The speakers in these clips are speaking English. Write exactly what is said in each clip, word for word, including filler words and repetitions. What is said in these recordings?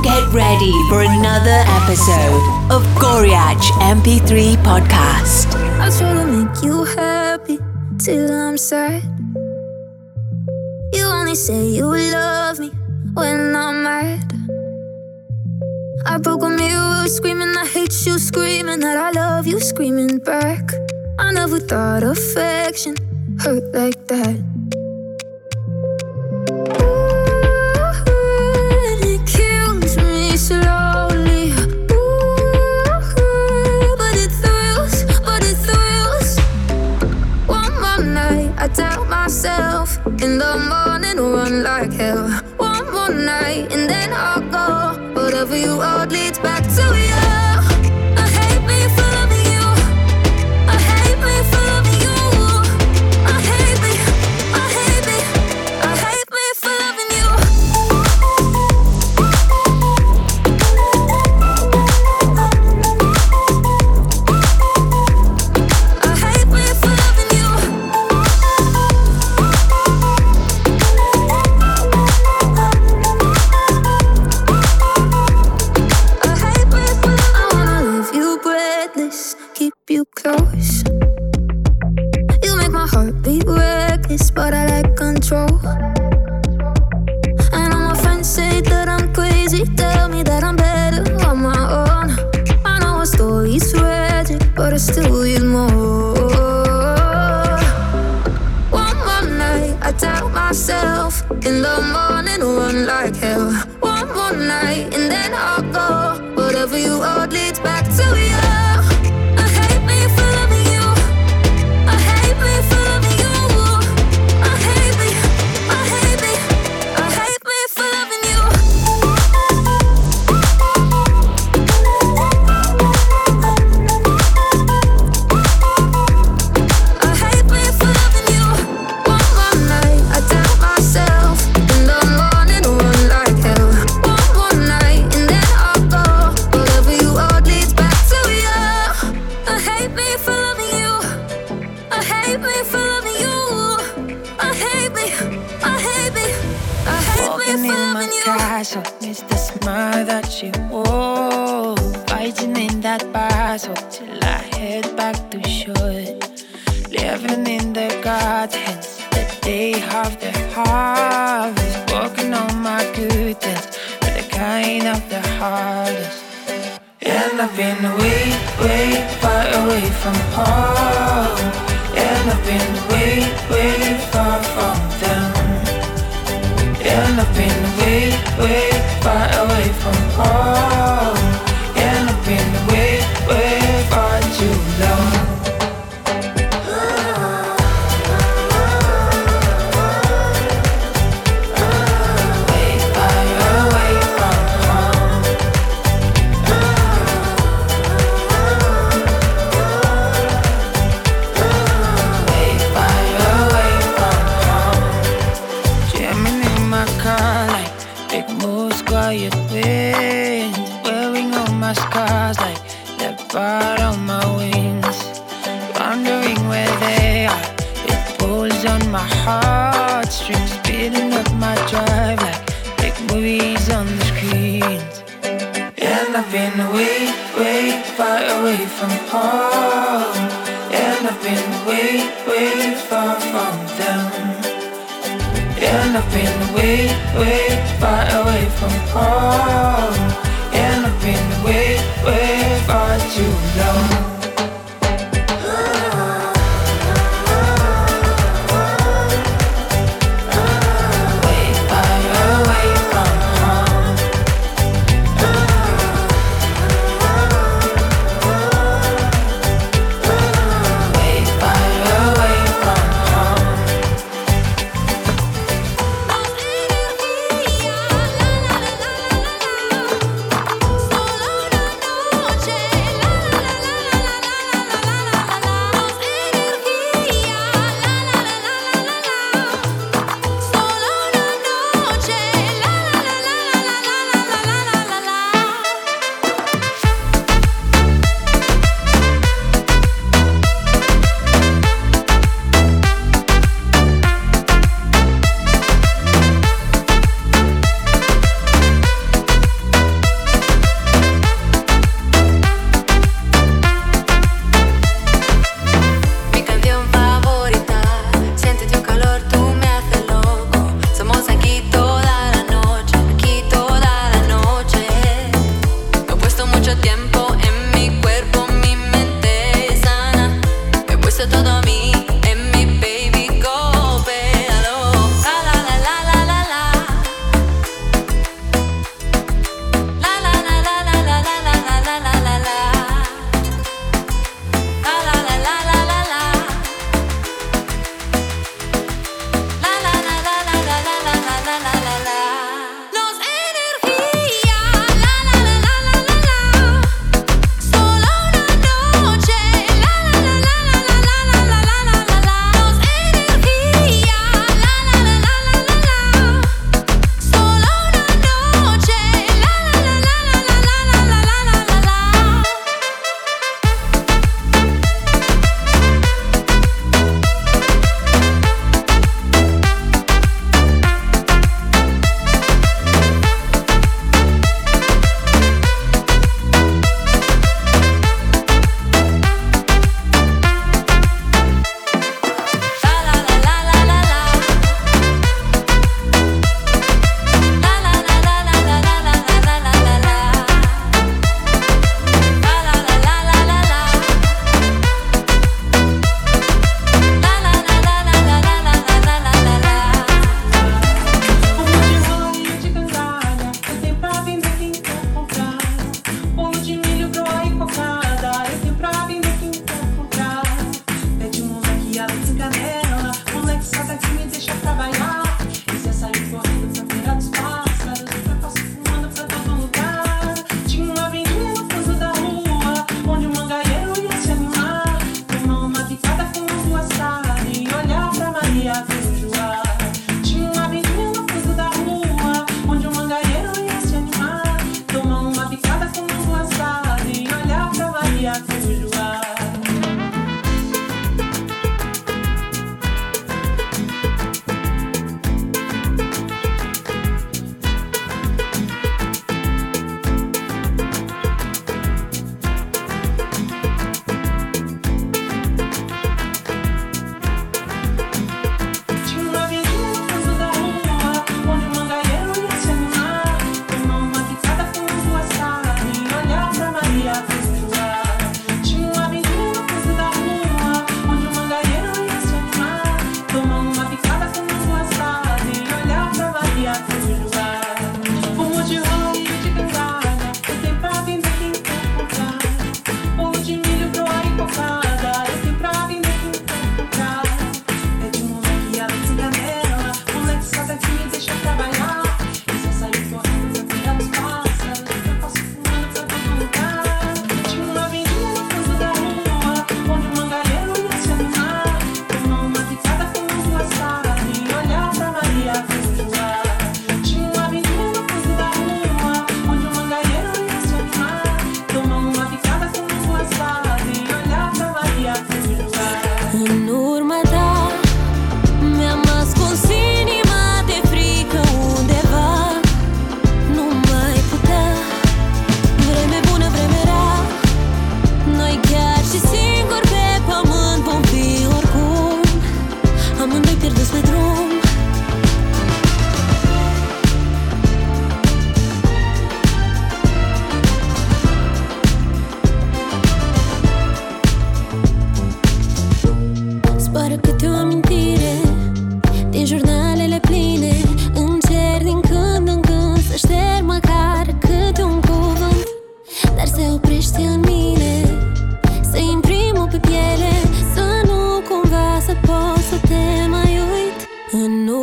Get ready for another episode of Goriach M P three Podcast. I try to make you happy till I'm sad. You only say you love me when I'm mad. I broke a mirror screaming I hate you, screaming that I love you, screaming back. I never thought affection hurt like that. Slowly, ooh, but it thrills, but it thrills. One more night, I doubt myself. In the morning, run like hell. One more night, and then I'll go. Whatever you are leads back to you. I hate me for loving you. I hate me for loving you. I hate me, I hate me, I hate me for loving you. Close. You make my heart beat reckless, but I like control. And all my friends say that I'm crazy, tell me that I'm better on my own. I know our story's tragic, but I still need more. One more night, I doubt myself. In the morning, run like hell. One more night, and then I'll go. Whatever you are leads back to you. It's the smile that she wore, fighting in that battle till I head back to shore. Living in the gardens, the day of the harvest, working on my goodness with the kind of the hardest. And I've been way, way far away from home. And I've been way, way far from them. And I've been way, way far away from home. And I've been way, way far too long. Way far away from home. Way far away from home. Jamming in my car like big moves, quiet winds. Wearing all my scars like the part on my wings. Wondering where they are. It pulls on my heartstrings, speeding up my drive like big movies on the screens. And I've been way, way far away from home. And I've been way, way far from them. And I've been way, way far away from home. And I've been way, way far too long. La la la la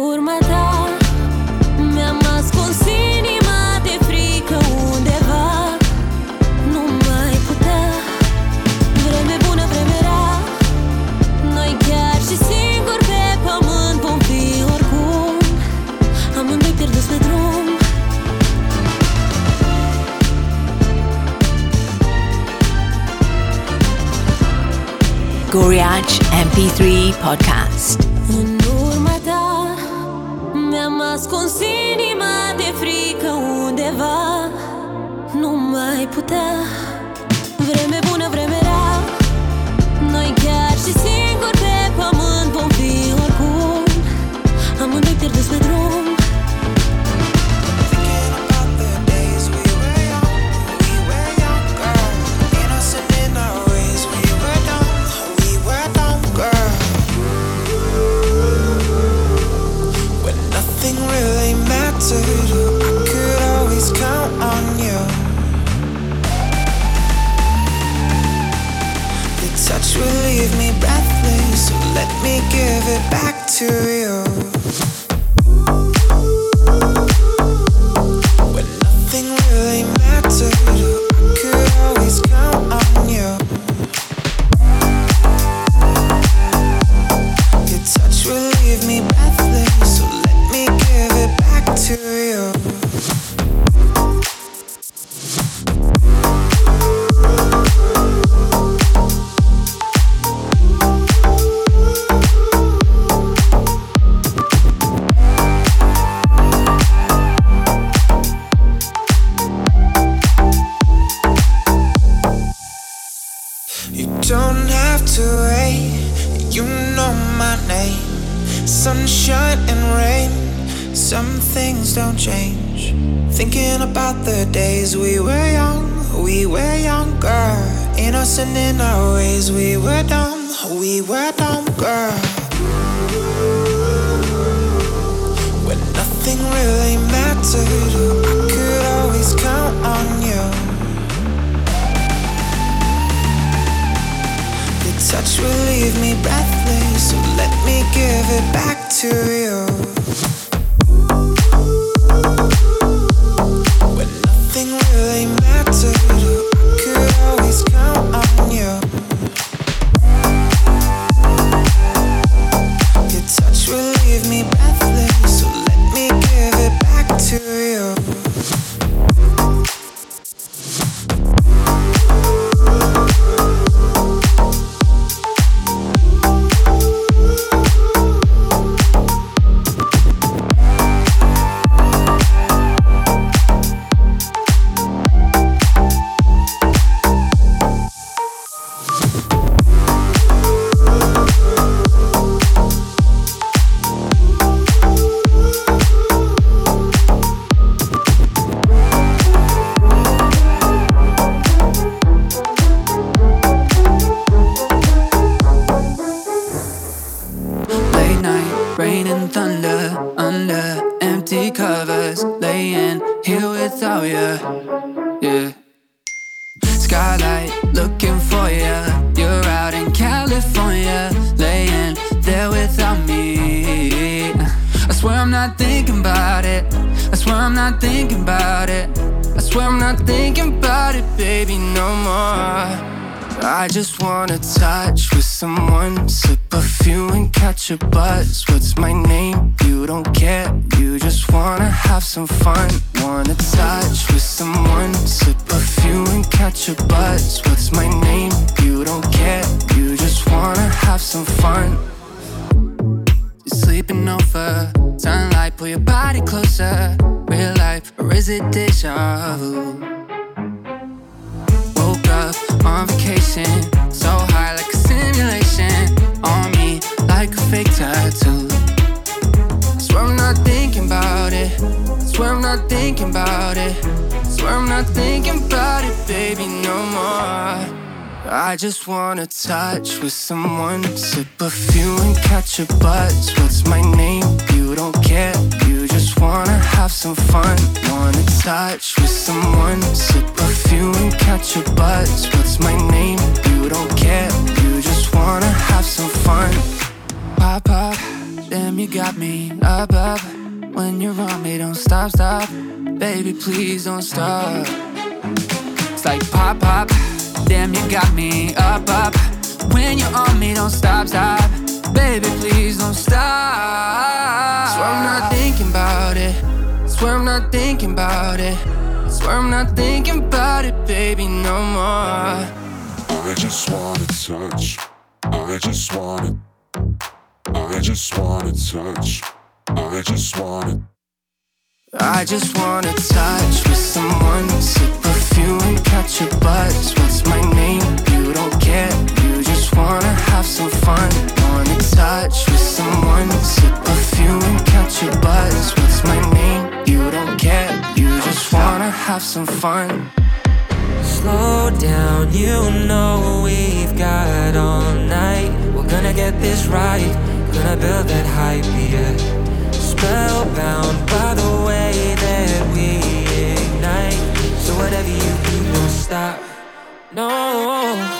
urma ta mi-am ascuns inima de frică undeva. Nu mai putea. Vreme bună, vreme rea, noi chiar și singuri pe pământ vom fi oricum, amândoi pierduți pe drum. Goriach M P three Podcast. În urma ta mi-am ascuns inima de frică undeva. Nu mai putea. Vreme bună, vreme rea, noi chiar și singuri pe pământ vom fi oricum, amândoi pierduți pe drum. I could always count on you. Your touch will leave me breathless, so let me give it back to you. When nothing really mattered, I could always count on you. Your touch will leave me breathless, so let me give it back to you. You don't have to wait, you know my name. Sunshine and rain, some things don't change. Thinking about the days we were young, we were younger, innocent in our ways. We were dumb, we were dumb, girl. When nothing really mattered, I could always count on you. Your touch will leave me breathless, so let me give it back to you. When nothing really mattered, I could always count on you. Your touch will leave me breathless, so let me give it back to you. I just wanna touch with someone, sip perfume and catch a buzz. What's my name? You don't care, you just wanna have some fun. Wanna touch with someone, sip perfume and catch a buzz. What's my name? You don't care, you just wanna have some fun. You're sleeping over, sunlight, pull your body closer. Real life, or is it deja vu? On vacation, so high like a simulation. On me like a fake tattoo. Swear I'm not thinking about it. Swear I'm not thinking about it. Swear I'm not thinking about it, baby, no more. I just wanna touch with someone, sip perfume and catch a buzz. What's my name? You don't care, you just wanna have some fun. Wanna touch with someone, sip perfume and catch a buzz. What's my name? You don't care, you just wanna have some fun. Pop, pop, let Damn, you got me up, up. When you're on me, don't stop, stop. Baby, please don't stop. It's like pop, pop. Damn, you got me up, up. When you're on me, don't stop, stop. Baby, please don't stop. Swear I'm not thinking about it. Swear I'm not thinking about it. Swear I'm not thinking about it, baby, no more. I just wanna touch. I just wanna. I just wanna touch. I just wanna. I just wanna touch with someone, sip perfume and catch your buzz. What's my name? You don't care. You just wanna have some fun. Wanna touch with someone, sip perfume and catch your buzz. What's my name? You don't care. You just wanna have some fun. Slow down, you know we've got all night. We're gonna get this right. Gonna build that hype, yeah. Spellbound by the way that we ignite. So whatever you do, don't stop. No.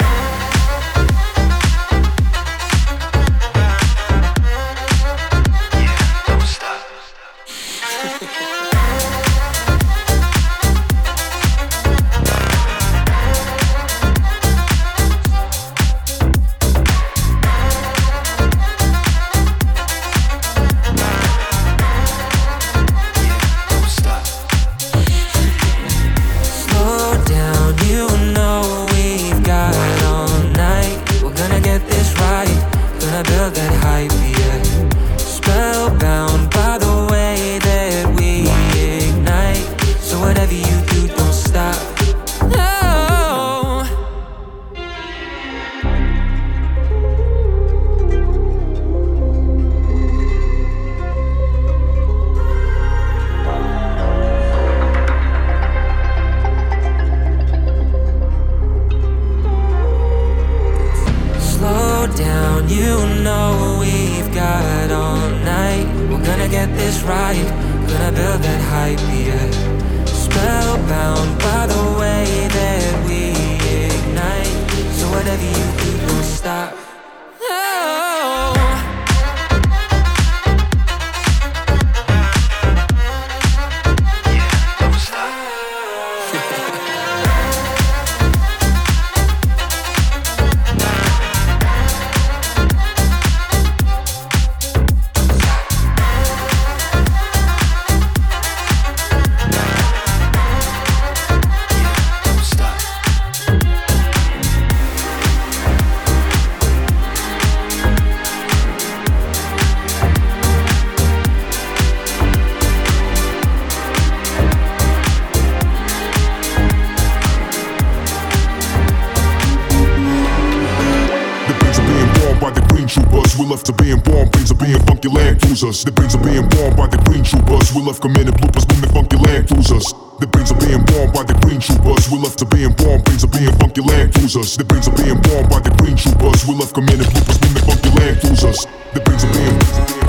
Us. The brains are being born by the green troopers. We left committed bloopers when the funky land cruisers. The brains are being born by the green troopers. We left to being born. Brains are being funky land cruisers. The brains are being born by the green troopers. We left committed bloopers when the funky land cruisers. The brains are being.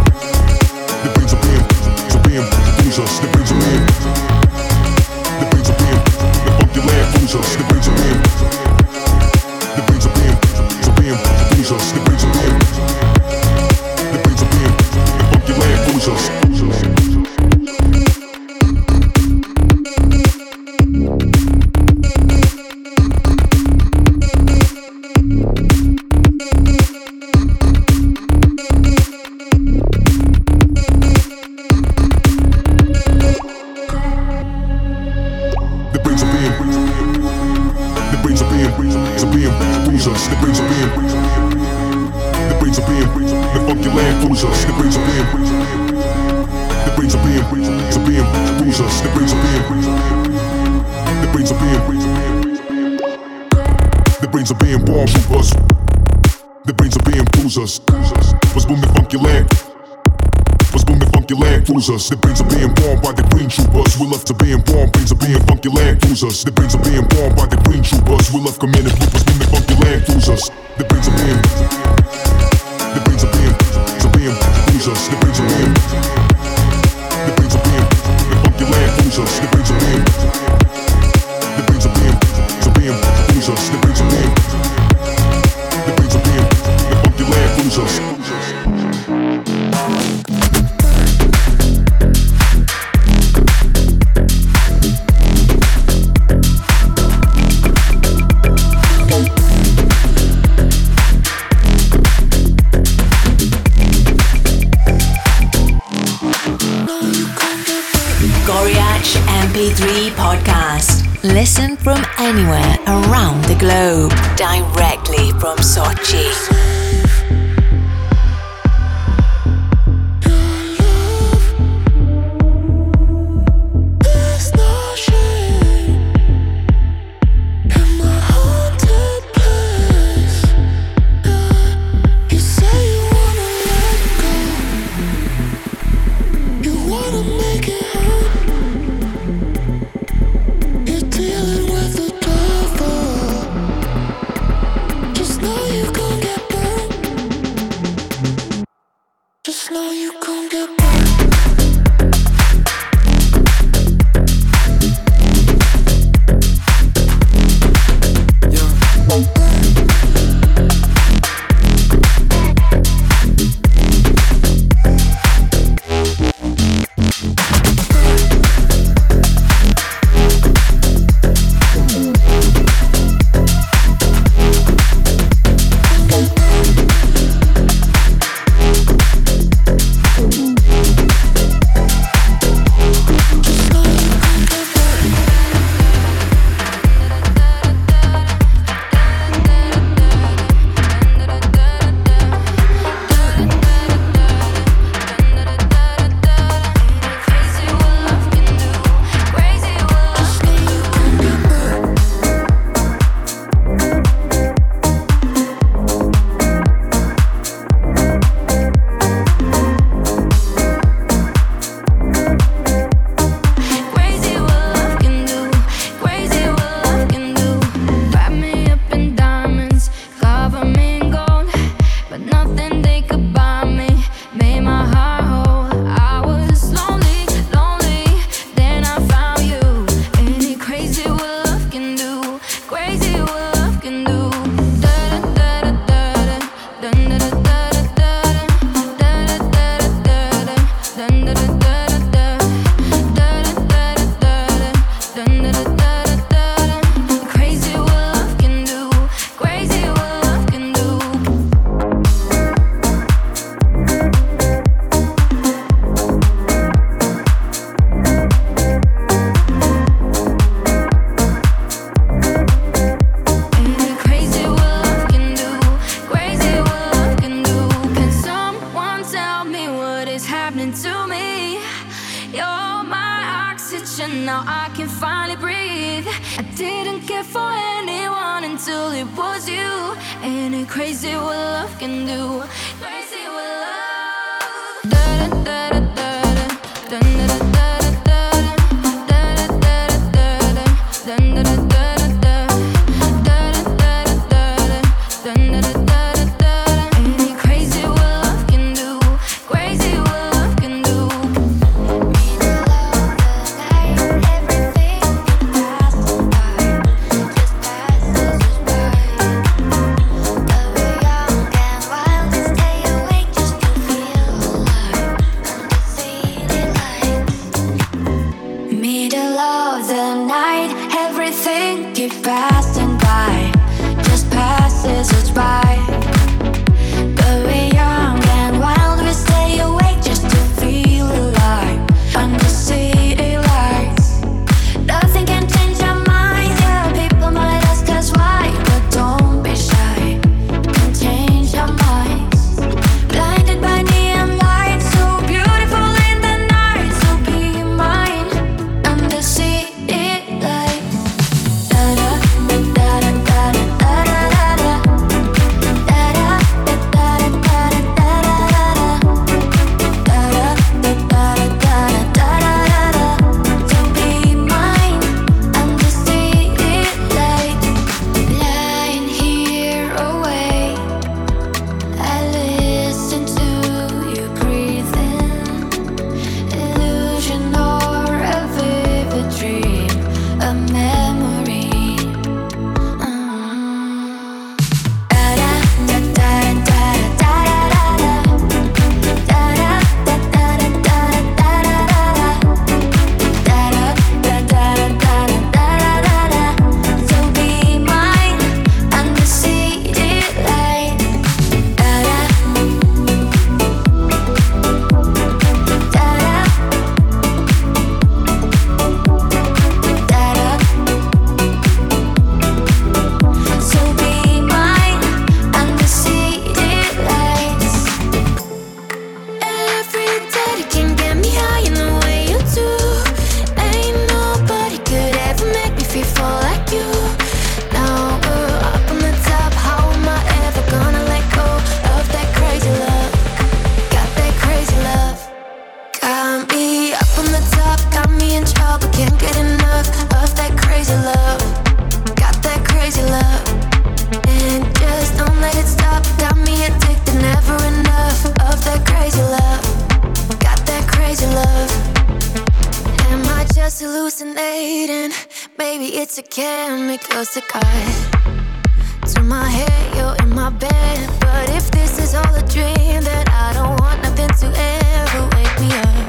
The brains are being. Are being cruisers. The brains are being. The brains are being. The funky land cruisers. The brains are being. The brains are being. Are being cruisers. The brains are being. The brains are being. Land cruisers. Was boom the funky land. Was boom the funky land cruisers. The brains are being born by the green troopers. We left to being born. Brains are being funky land cruisers. The brains are being born by the green troopers. We left committed bloopers. Boom the funky land cruisers. The brains are being. The brains are being. Are being cruisers. The brains are being. The brains are being. The funky land cruisers. The brains are being. The brains are being. Are being cruisers. The brains are being. The brains are being. The funky land cruisers. Goriach M P three Podcast. Listen from anywhere around the globe, directly from Sochi. up on the top, got me in trouble. Can't get enough of that crazy love. Got that crazy love, and just don't let it stop. Got me addicted, never enough of that crazy love. Got that crazy love. Am I just hallucinating? Maybe it's a chemical cigar. To my head, you're in my bed. But if this is all a dream, then I don't want nothing to ever wake me up.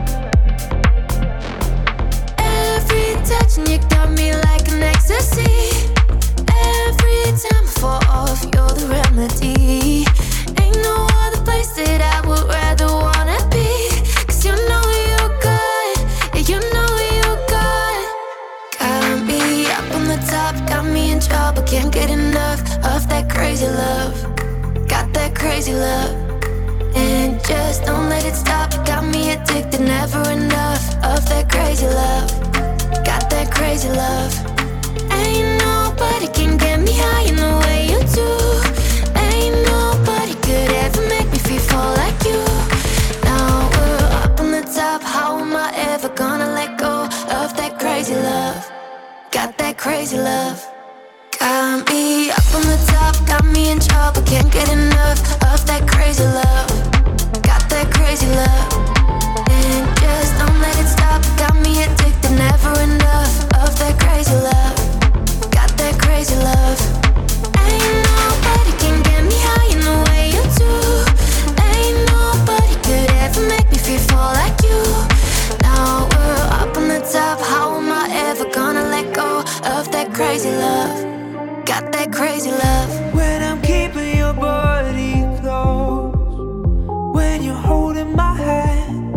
Every touch and you got me like an ecstasy. Every time I fall off, you're the remedy. Ain't no other place that I would rather wanna be. Cause you know you good, yeah, you know you good. Got me up on the top, got me in trouble. Can't get enough of that crazy love. Got that crazy love, and just don't let it stop. Got me addicted, never enough of that crazy love. Got that crazy love. Ain't nobody can get me high in the way you do. Ain't nobody could ever make me feel fall like you. Now we're up on the top, how am I ever gonna let go of that crazy love? Got that crazy love. Got me up on the top, got me in trouble. Can't get enough of that crazy love. Got that crazy love, and just don't let it stop. Got me addicted, never enough of that crazy love. Got that crazy love. Ain't nobody can get me high in the way you do. Ain't nobody could ever make me feel fall like you. Now we're up on the top, how am I ever gonna let go of that crazy love? Got that crazy love. When I'm keeping your body close, when you're holding my hand,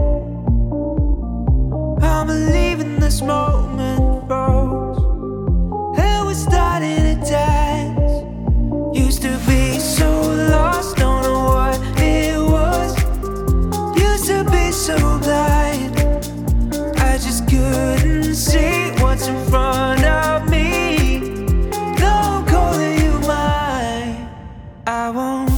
I'm believing this moment froze, and we're starting to dance. Used to be so lost, don't know what it was. Used to be so blind, I just couldn't see what's in front of me. I won't.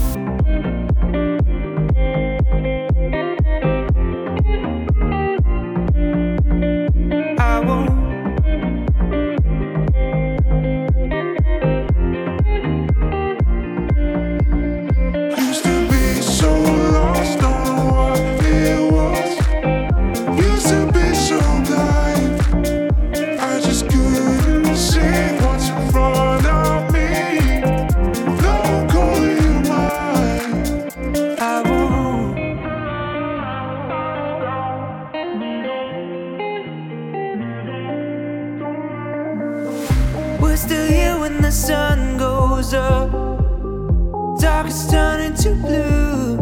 I won't. Used to be so lost, don't know what it was. Used to be so blind, I just couldn't see what's in front of me. We're still here when the sun goes up. Dark is turning to blue,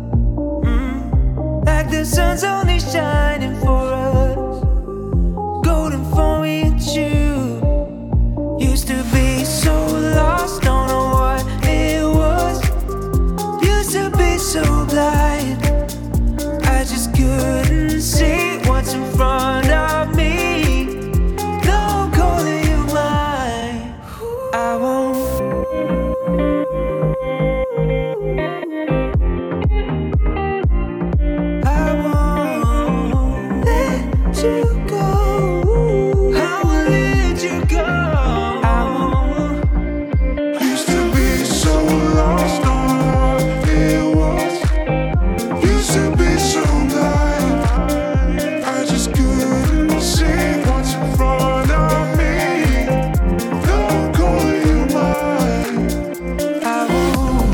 mm. Like the sun's only shining for us, golden for me and you. Used to be so lost, don't know what it was. Used to be so blind, I just couldn't see what's in front of me. No calling you mine, I won't. I won't let you go. I won't let you go. I won't. Used to be so lost, don't know what it was. Used to be so blind, I just couldn't see what's in front of me. Don't call you mine, I won't.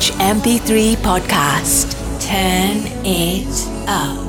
slash M P three podcast. Turn it up.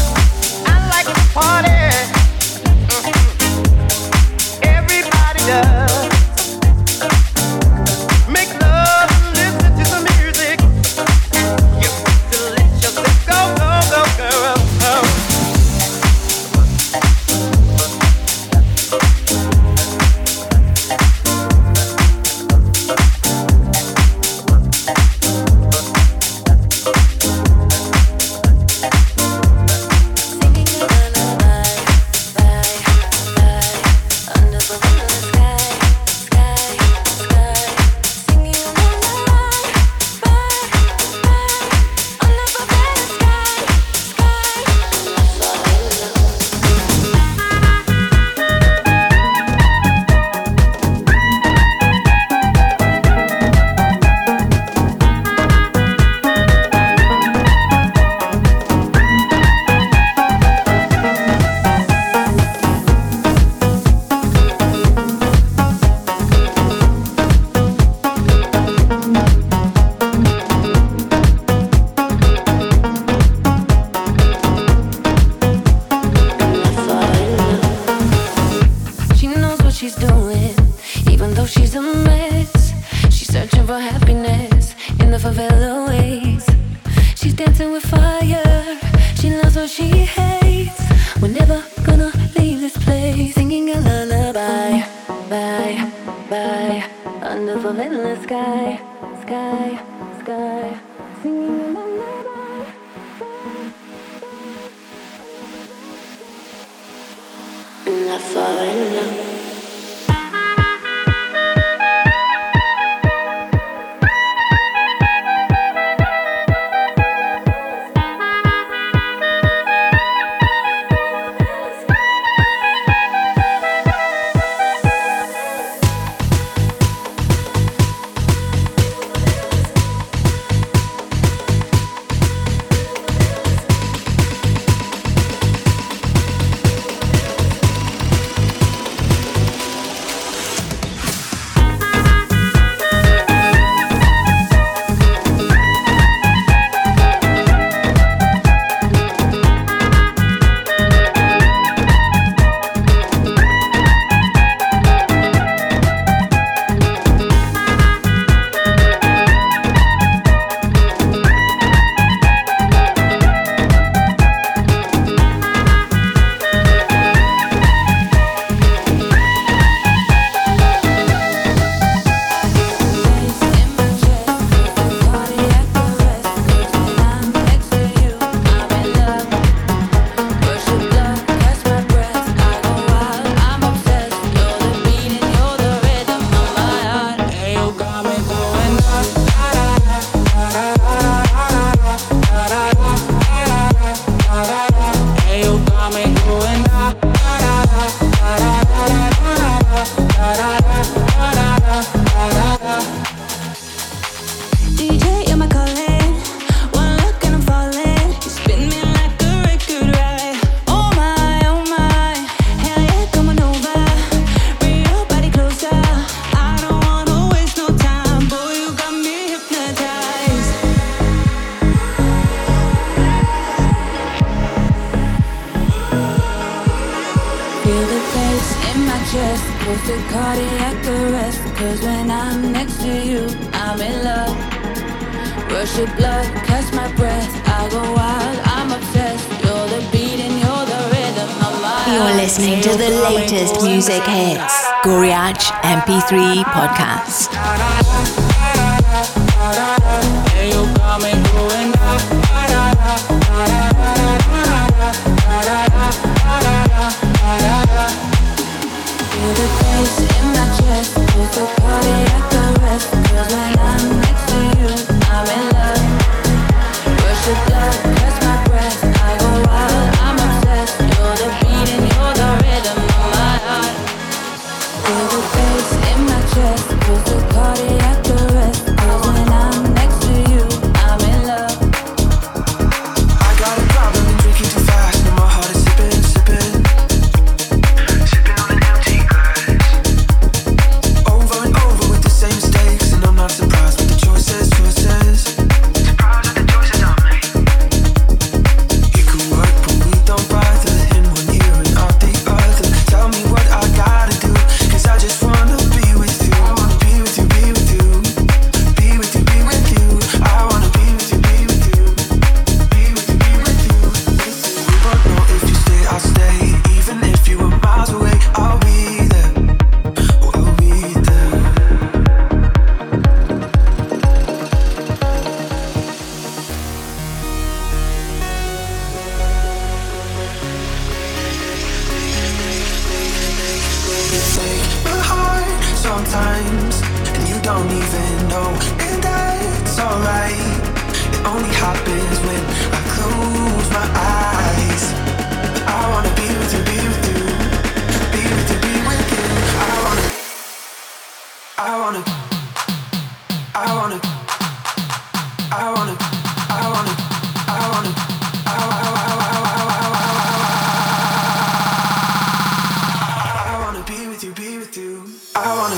Everybody does. she's doing, even though she's a mess. She's searching for happiness in the favela ways. She's dancing with fire, she loves what she hates. We're never gonna leave this place, singing a lullaby, bye, bye, under the endless sky, sky, sky, singing a lullaby. In la favela. Music hits. Goriach M P three podcast. Feel the bass in my chest, put the cardiac arrest. 'Cause when I'm next to you, I'm in love. Rush of blood, catch my breath. I go wild, I'm obsessed. You're the beat and you're the rhythm of my heart. Feel the bass in my chest, put the cardiac arrest. 'Cause when I'm next to you, I'm in love. I got a problem in drinking too fast, and my heart is sipping, sipping. Sipping on an empty glass. Over and over with the same mistakes, and I'm not surprised with the choices, choices. Surprised with the choices I make. It could work, but we don't bother. In one ear and out the other. Tell me what I gotta do, 'cause I just wanna be with you. I wanna be with you, be with you. Be with you, be with you. I wanna be with you, be with you. Be with you, be with you. We both know if you stay, I'll stay. Even if you were miles away, I'll be there. Oh, I'll be there. You break my heart sometimes, and you don't even know, and that's alright. It only happens when I close my eyes. I wanna be with you, be with you. Be with you, be with you. I wanna, I wanna, I wanna, I wanna, I wanna, I wanna, I wanna be with you, be with you. I wanna.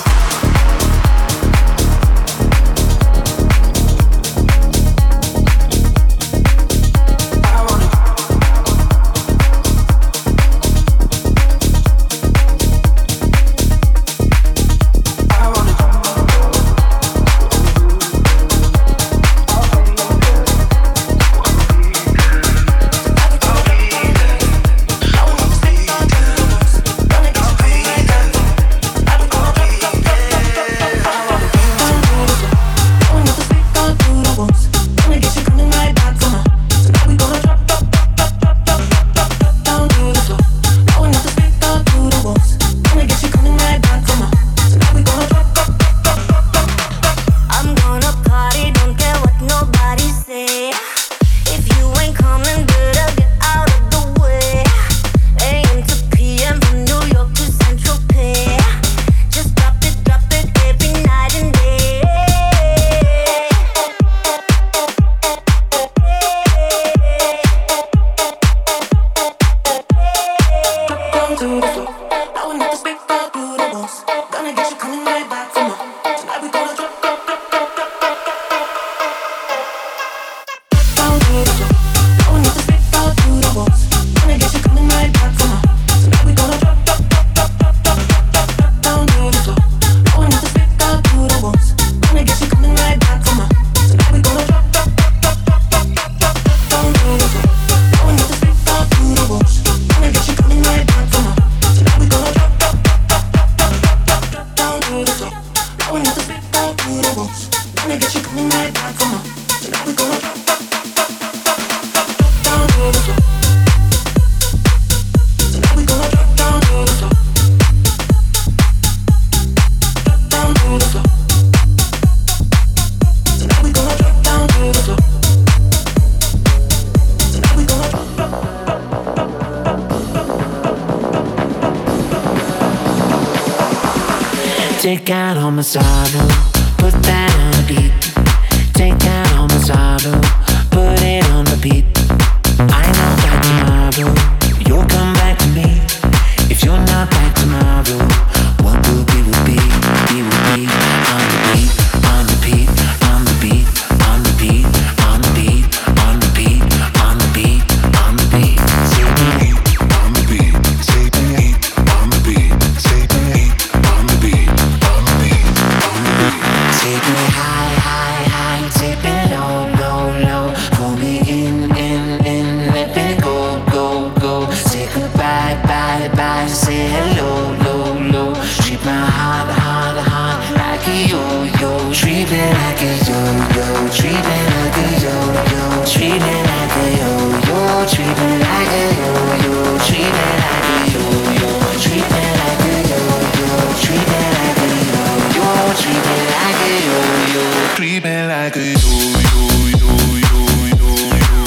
Take out all my sorrow, put that on the beat. Take out all my sorrow, put it on the beat. I know that tomorrow you'll come back to me. If you're not back tomorrow, what will be will be, be will be. On the beat, on the beat, on the beat, on the beat, on the beat, on the beat, on the beat, on the beat. On the beat, say beat, on the beat, say beat, on the beat. Take me high, high, high, take me low, low, low. Pull me in, in, in, let me go, go, go. Say goodbye, bye, bye, say hello, low, low. Treat my heart, heart, heart like a yo-yo. Treat me like a yo-yo. Treat me like a yo-yo. Treat me like a yo-yo. Treat me like a yo-yo. Treat me like a yo-yo. Treat me like a yo-yo. Treat me like a yo-yo. Treat me like a yo-yo. Treat me like a yo-yo, yo-yo, yo-yo.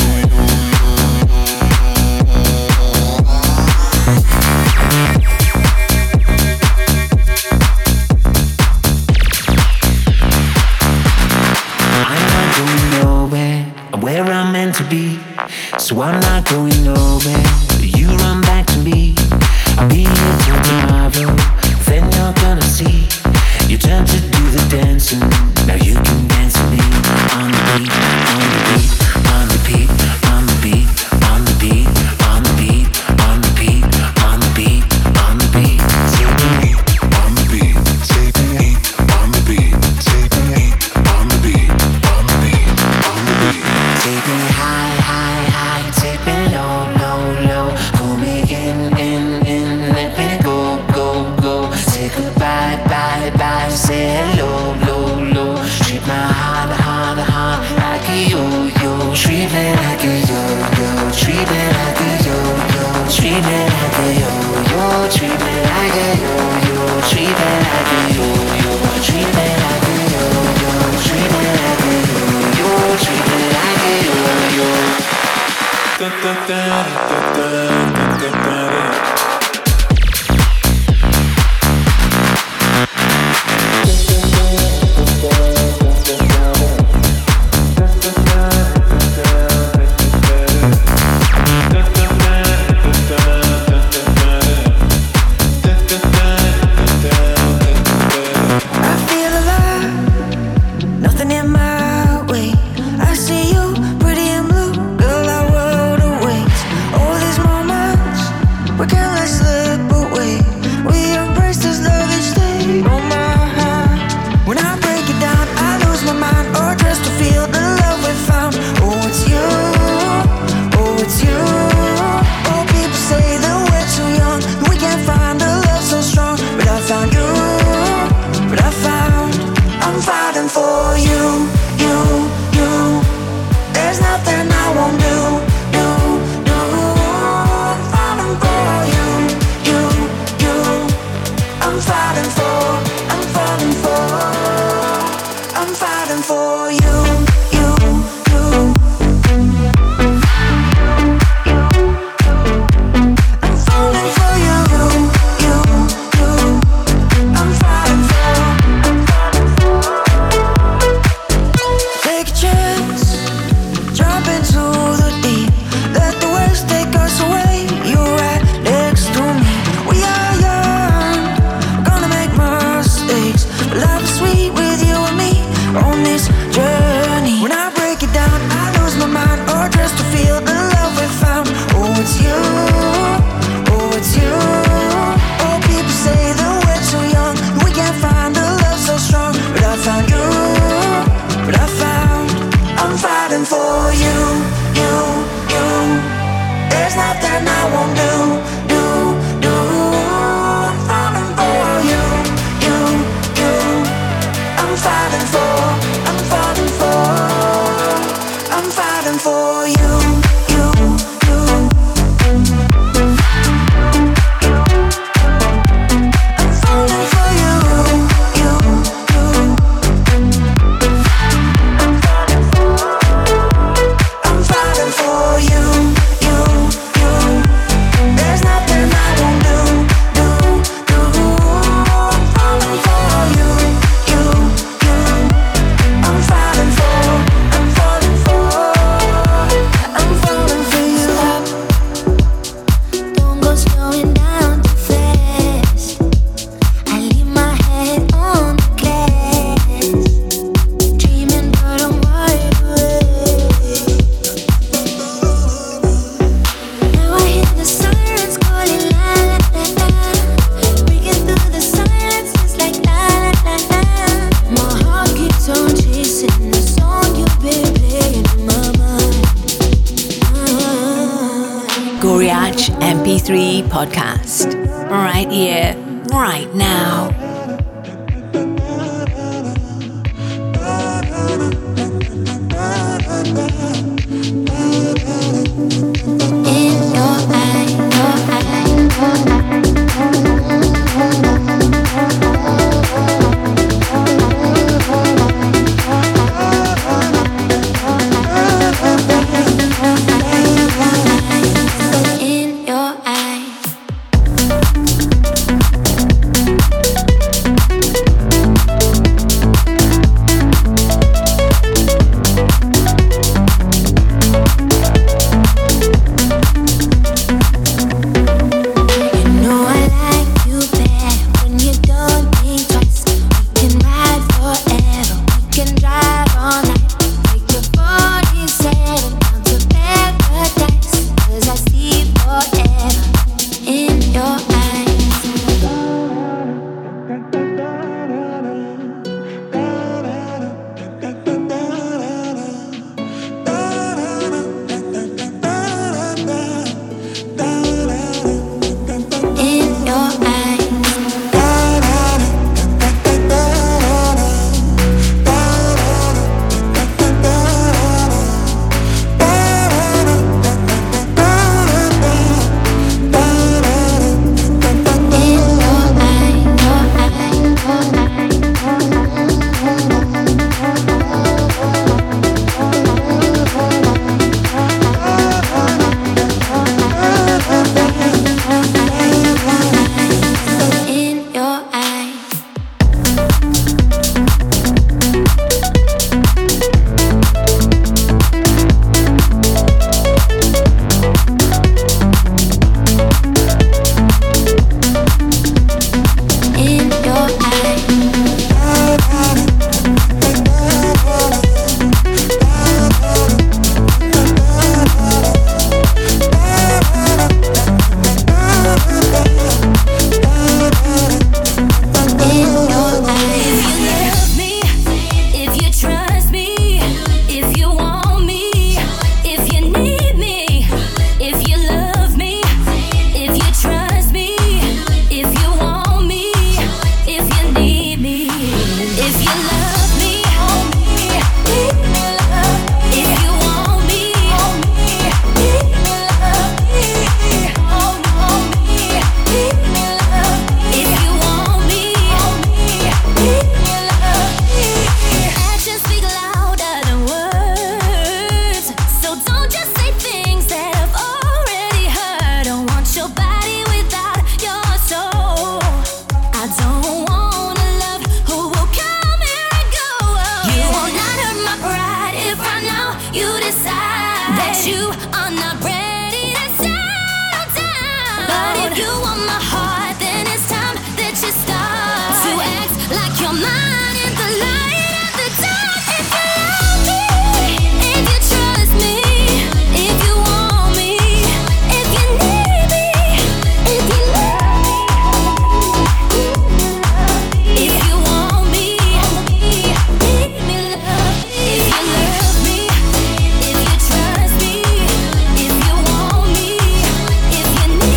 I'm not going nowhere. I'm where I'm meant to be. So I'm not going nowhere. You run back to me. I'll be here till tomorrow. Then you're gonna see. You turn to do the dancing. Now you can dance with me. On the beat, on the beat, on the beat, on the beat, on the beat, on the beat, on the beat, on the beat, on the beat. Say beat, on the beat, say beat, on the beat, say beat, on the beat, on the beat, on the beat. Take me high, high, high, take me low, low, low. Pull me in, in, in, let me go, go, go. Say goodbye, bye, bye, say hello, low, low. Treat my heart, heart, heart like a yo-yo. Treat me like a yo-yo. Treat me like a yo-yo. Treat me like a yo-yo. Treat me like a yo-yo. Treat me like a yo-yo. Treat me like a yo-yo. Treat me like a yo-yo. Treat me like a yo-yo. Da da da da da da da da. falling for, I'm falling for, I'm falling for you, you, you. I'm falling for you, you, you. I'm falling for you, you, you. There's nothing I won't do, do, do. I'm falling for you, you, you. I'm falling for, I'm falling for, I'm falling for you. Stop. Don't go slowing down too fast. I leave my head on the glass, dreaming but I'm wide awake. Now I hear the sirens calling la la la la, breaking through the silence just like la la la la. My heart keeps on chasing the song you've been playing in my mind. Goriach M P three podcast. Right here, right now. In your eye, your eye, your eye, in your eye.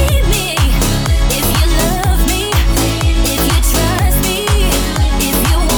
If you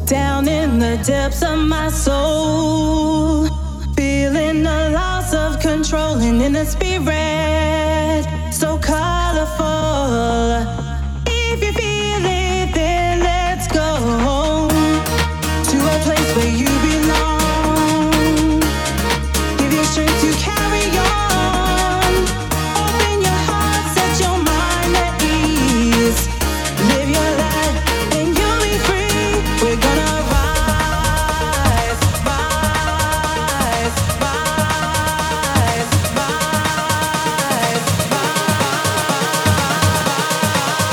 down in the depths of my soul, feeling the loss of control and in the spirit so colorful. If you feel it, then let's go to a place where you belong. Give your strength to carry on. Open your heart, set your mind at ease. Live your life and you'll be free. We're gonna rise, rise, rise, rise, rise.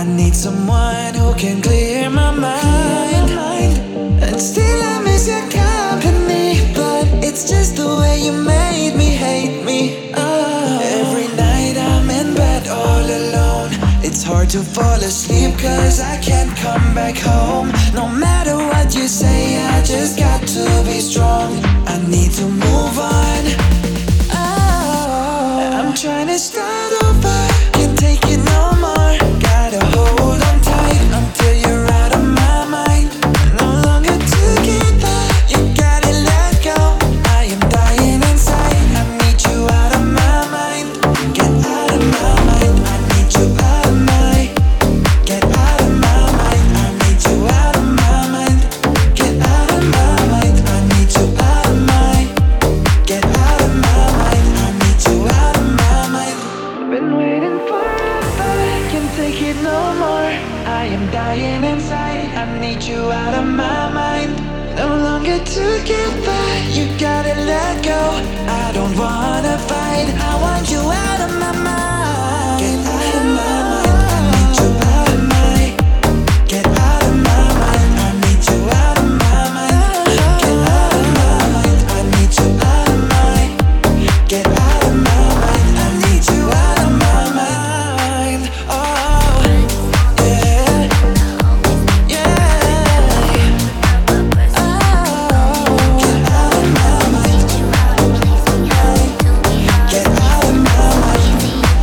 need someone who can clear my mind. And still I miss your company, but it's just the way you made me hate me. Oh. Every night I'm in bed all alone. It's hard to fall asleep cause I can't come back home. No matter what you say, I just got to be strong. I need to move on. Oh. I'm trying to start over. Can't take it no more. Gotta hold on tight until you're out of my mind. No longer together, you gotta let go. I am dying inside. I need you out of my mind. Get out of my mind. I need you out of my. Get out of my mind. I need you out of my mind. Get out of my mind. I need you out of my. Get out of my mind. I need you out of my mind. Been waiting forever. Can't take it no more. I am dying inside. I need you out of my mind. No longer together. You gotta let go. I don't wanna fight. I want you out of my mind. Get out of my mind. I need you out of my. Get out of my mind. I need you out of my mind. Get out of my mind. I need you out of my. Get out of my mind. I need you out of my mind. Oh, yeah, yeah. Oh, get out of my mind. Get out of my mind.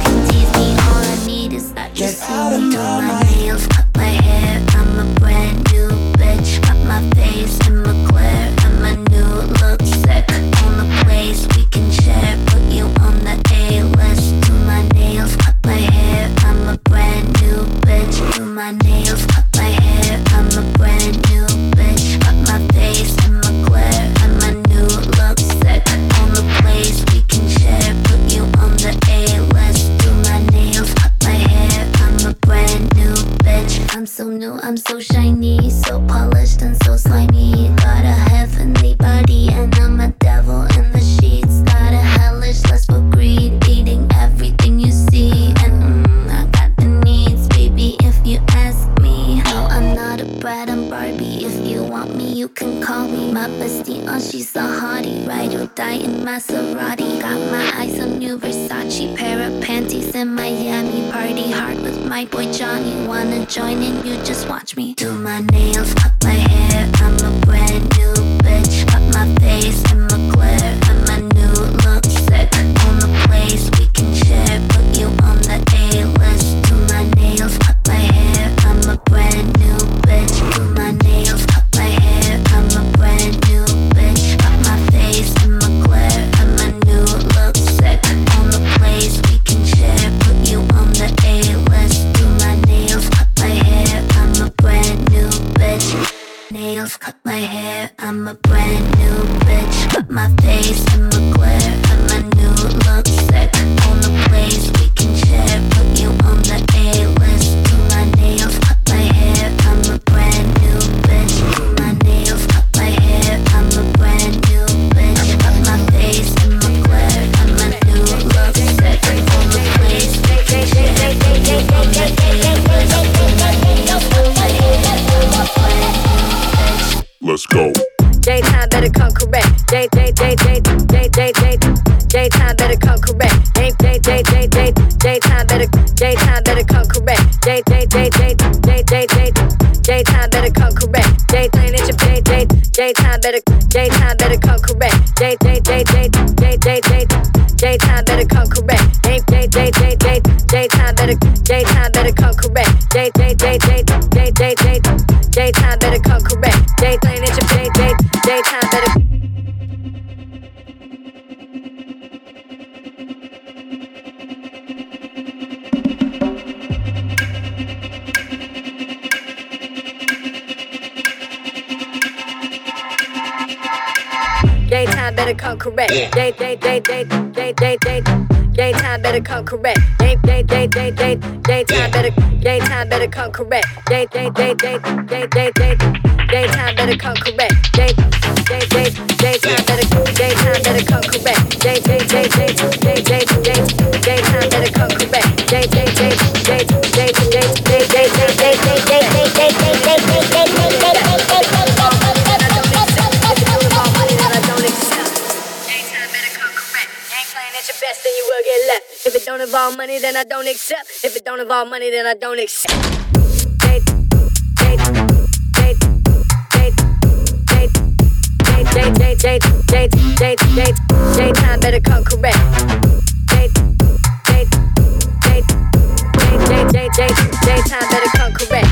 All I need is that you Get see out of me. Do my my mind. nails, cut my hair. I'm a brand new bitch. Got my face in my glare and my new look sick. On the place we can share. Put you on the A-list. Do my nails, cut my hair. I'm a brand new bitch. Do my nails, cut my hair. I'm a brand new bitch. Got my face in my glare and my new look sick. On the place we can share. Put you on the A-list. Do my nails, cut my hair. I'm a brand new bitch. I'm so new, I'm so shiny, so polished and so slimy. Got a heavenly body and I'm a devil in the sheets. Got a hellish lust for greed, eating everything you see. And mm, I got the needs, baby, if you ask me. No, I'm not a brat, I'm Barbie. If you want me, you can call me my bestie. Oh, she's a hottie, ride or die in Maserati. Got my eyes on new Versace, pair of panties in Miami. Party hard with my boy Johnny. Wanna join in, you just watch me. Do my nails, cut my hair. I'm a brand new bitch. Got my face in my glare and my new look sick. On the place we can share. Put you on the A-list. Do my nails, cut my hair. I'm a brand new bitch. Do my nails, cut my hair. I'm a brand new bitch. Got my face in my glare and my new look sick. On the place we can share. Put you on the A-list. Do my nails, cut my hair. I'm a brand new bitch. Nails, cut my hair. I'm a brand new bitch. Got my face in my glare and my new look sick. On the place we can share. Put you on the A-list. Do my nails, cut my hair. I'm a brand new bitch. Do my nails, cut my hair. I'm a brand new bitch. Got my face in my glare and my new look sick. On the place we can share. Put you on the A-list. Do my nails, cut my hair. I'm a brand new bitch. Let's go. Daytime better come correct. Day, day, day, day, day, day, day. Daytime better come correct. Day, day, day, day, day. Daytime better, daytime better come correct. Day, day, day, day, day, day, day. Daytime better come correct. Day, day, day, day, day. Daytime better, daytime better come correct. Day, day, day, day, day, day, day. Daytime better come correct. Day, day, day, day, day. Daytime better, daytime better come correct. Day, day, day, day, day, day, day. Daytime better come correct. Day, day, day, day, day. Daytime better. Daytime better come correct. Day, day, day, day, day, day, day. Daytime better come correct. Day, day, day, day, day. Daytime better, Game time better come correct. Game, game, game, game, game, game, game. Game time better come correct. Game, game, game, game time better, game time better come correct. Game, game, game, game, game, game, game, game time better come correct. Game, game, game, game, game, game, game, game, game, game, game, game, game, best, then you will get left. If it don't involve money, then I don't accept. If it don't involve money, then I don't accept. Date, date, date, date, date, date, date, date, date, date, date, date time better come correct. Date, date, date, date, date, date, date, date time better come correct.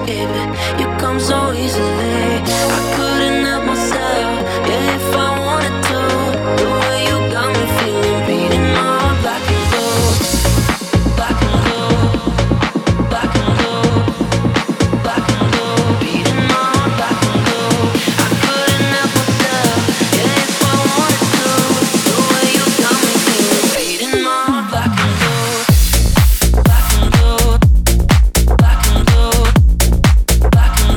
escape it. You come so easily. I couldn't help myself, yeah, if I wanted to. The way you got me feeling, beating my heart black and blue, black and blue, black and blue, black and blue, beating my heart black and blue. I couldn't help myself, yeah, if I wanted to. The way you got me feeling, beating my heart black and blue, black and blue, black and blue, black and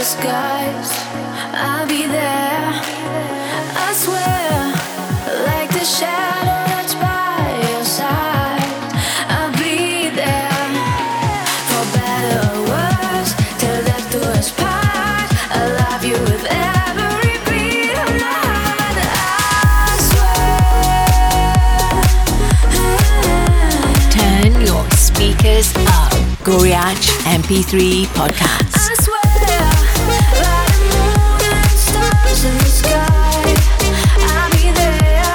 skies. I'll be there, I swear, like the shadow that's by your side. I'll be there, for better or worse, till death do us part. I love you with every beat of my heart. I swear. Turn your speakers up. Goriach M P three Podcast. I swear, like the moon and stars in the sky, I'll be there.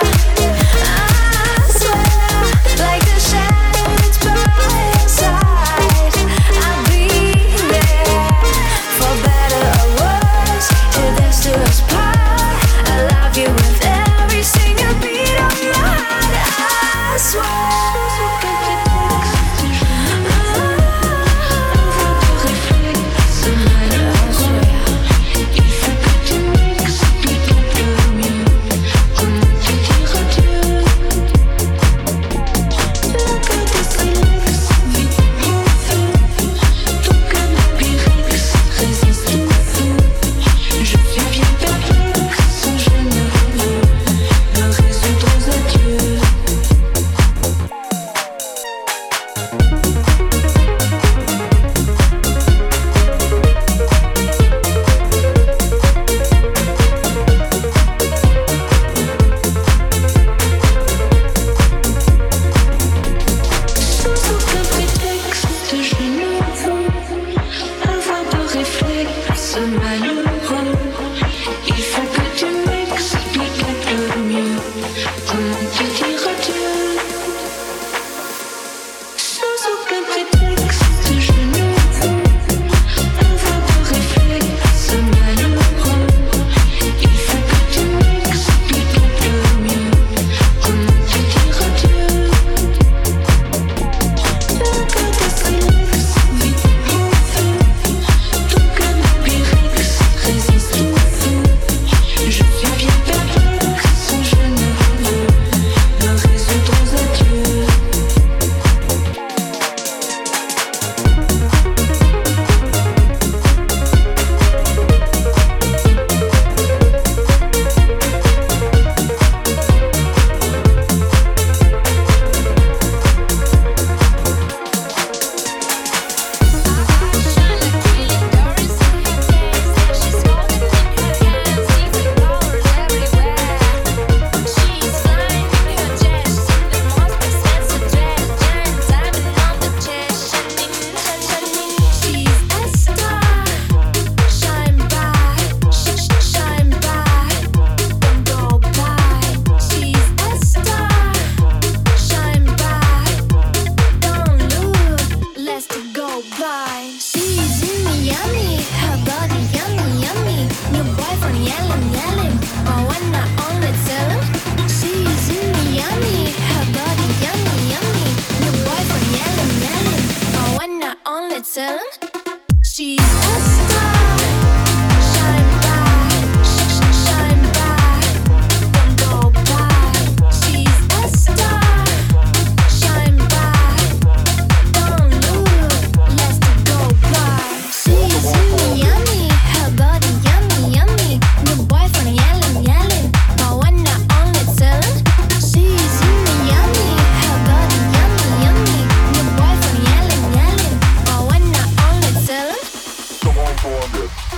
I swear, like the shadow that's by your side, I'll be there. For better or worse, till death do us part. I love you with every single beat of my heart. I swear. four hundred.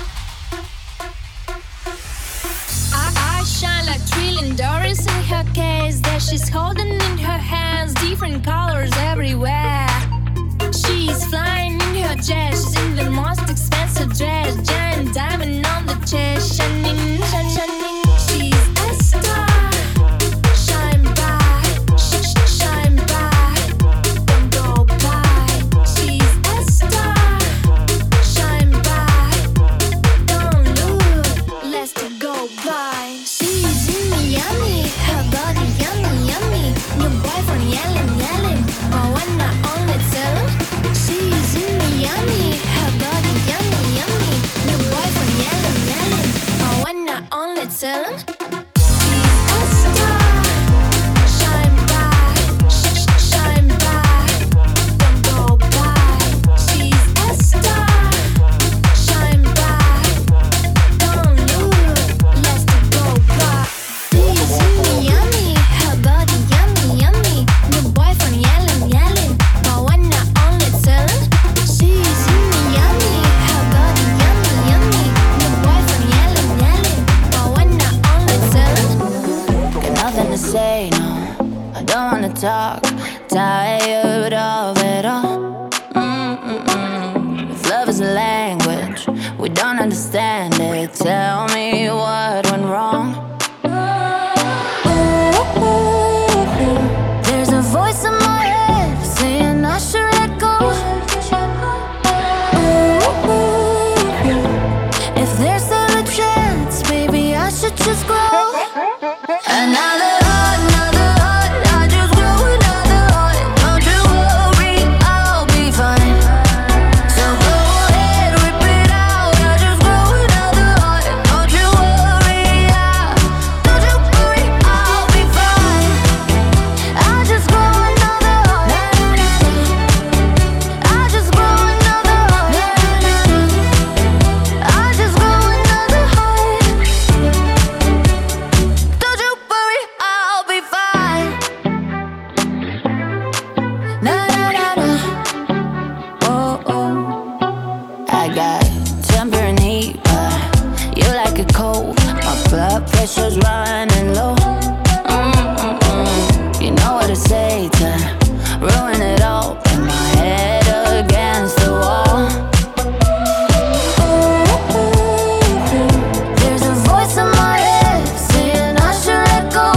was a language we don't understand it. Tell me what went wrong. There's a voice in my head saying I should let go. If there's still a chance, maybe I should just grow. Another heart, another heart, I just grow another heart. Don't you worry, I'll be fine. So go ahead, rip it out. I just grow another heart. Don't you worry, I, don't you worry, I'll be fine. I just grow another heart. I just grow another heart. I just grow another heart. Don't you worry, I'll be fine. Na na na na. Oh oh. I got temper and heat, but you like it cold. My blood pressure's running low. Mm-mm-mm. You know what to say to ruin it all. Bang my head against the wall. There's a voice in my head saying I should let go.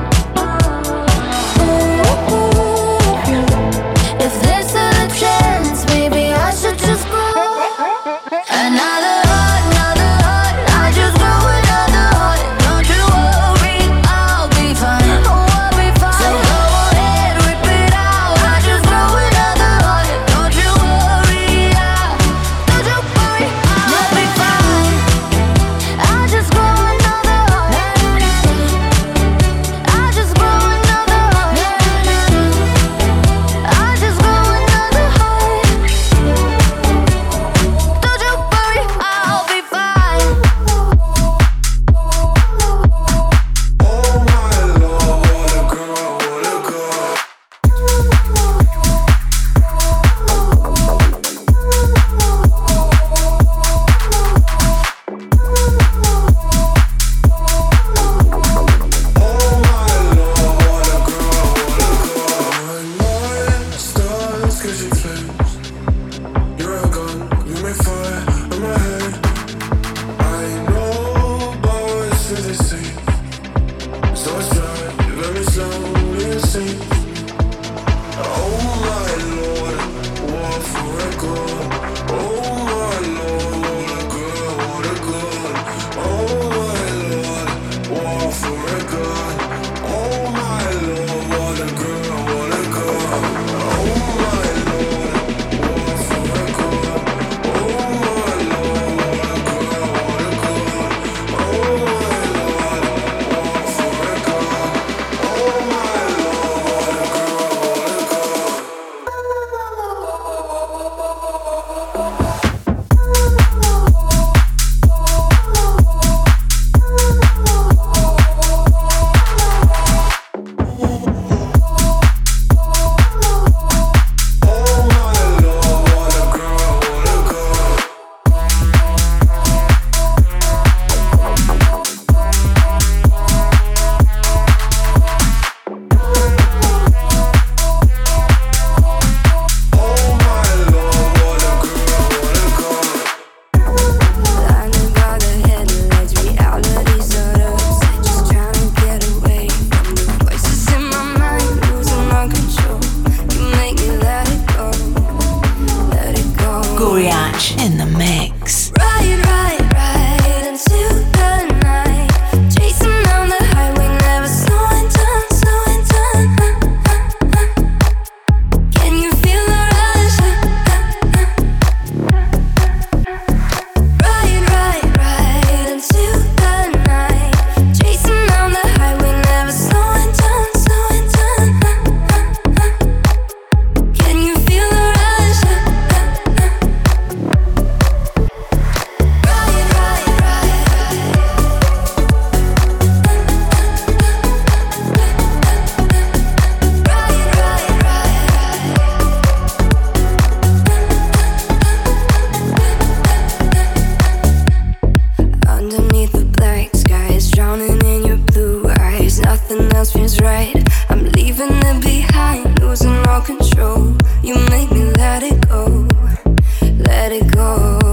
If there's still a chance, maybe I should just grow. Another heart, another heart, I just grow another heart. Don't you worry, I'll be fine. Oh, I'll be fine. So go ahead, rip it out. I just grow another heart. Don't you worry, I, don't you worry, I'll be fine. I just grow another heart. I just grow another heart. I just grow another heart. Don't you worry, I'll be fine. Stars, cause you flames. You're a gun, you make fire in my head. I know, but still the same. So it's right, you let me slowly sink. Oh my lord, what for a god. Oh my lord, what a girl, what a god. Oh my lord, what for a god. Oh my lord, what a girl, what a god. Oh my lord, what for a god. Oh my lord, what a girl, what a god. Oh my lord, what for a god. Oh my lord, what a girl, what a god. Blinded by the headlights, reality sort of sight. Just trying to get away from the voices in my mind, losing my control. You make me let it go, let it go. Goriach in the mix. Ride, ride, ride until the night. Chasing down the highway, never slowing down, slowing down. Can you feel the rush? Ride, ride, ride until the night. Chasing down the highway, never slowing down, slowing down. Can you feel the rush? Ride, ride, underneath the black skies, drowning in your blue eyes. Nothing else feels right. I'm leaving it behind, losing all control. You make me let it go, let it go.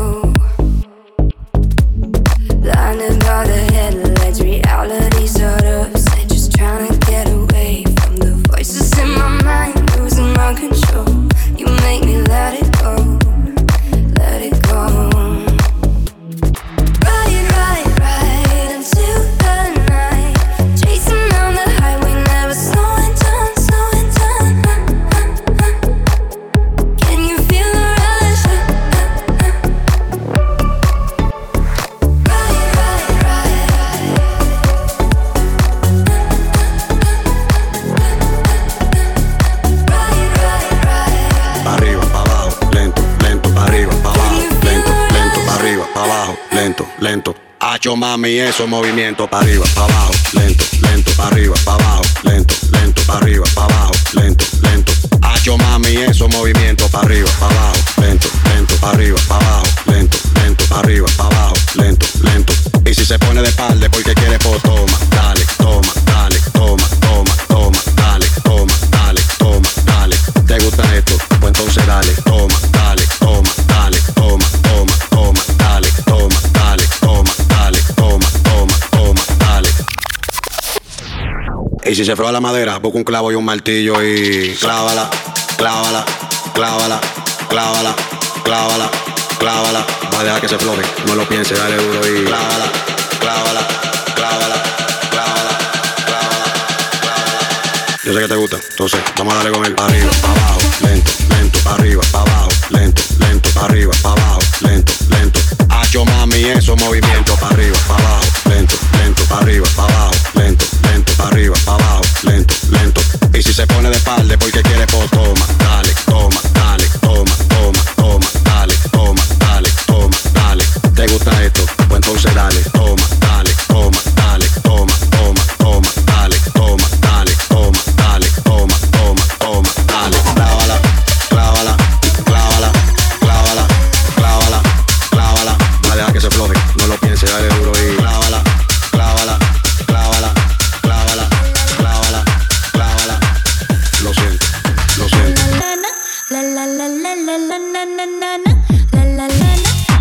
pa' abajo, lento, lento. Hacho mami, eso movimiento pa' arriba, pa' abajo, lento, lento, pa' arriba, pa' abajo, lento, lento, pa' arriba, pa' abajo, lento, lento. Hacho mami, eso movimiento pa' arriba, pa' abajo, lento, lento, pa' arriba, pa' abajo, lento, lento, pa' arriba, pa' abajo, lento, lento. Y si se pone de espalda porque quiere, pues toma, dale, toma, dale, toma, toma, toma, dale, toma, dale, toma, dale. ¿Te gusta esto? Pues entonces dale, toma, dale, toma, dale, toma, toma, toma, dale, toma, dale, toma, dale, toma, toma, toma, dale. Y si se froa la madera, busca un clavo y un martillo y clávala, clávala, clávala, clávala, clávala, clávala. Va a dejar que se floje, no lo piense, dale duro y clávala, clávala, clávala, clávala, clávala, clávala. Yo sé que te gusta, entonces vamos a darle con él. Pa' arriba, pa' abajo, lento, lento, pa' arriba, pa' abajo, lento, lento, pa' arriba, pa' abajo, lento, lento. Hacho mami, eso movimiento pa' arriba, pa' abajo, lento, lento, pa' arriba, pa' abajo, lento, lento, pa' arriba, pa' abajo, lento, lento. Y si se pone de espalda porque quiere, pues toma, dale, toma, dale, toma, toma, toma, dale, toma, dale, toma, dale. ¿Te gusta esto? Pues entonces dale, toma, dale, toma, dale, toma, toma, toma, dale, toma, dale, toma, dale, toma, toma, toma, dale. Clávala, clávala, clávala, clávala, clávala, clávala. No deja que se floje, no lo piense, dale duro y clávala, clávala, clávala, clávala, clávala, clávala. Lo siento, lo siento. La la la la la la la la la la la la la.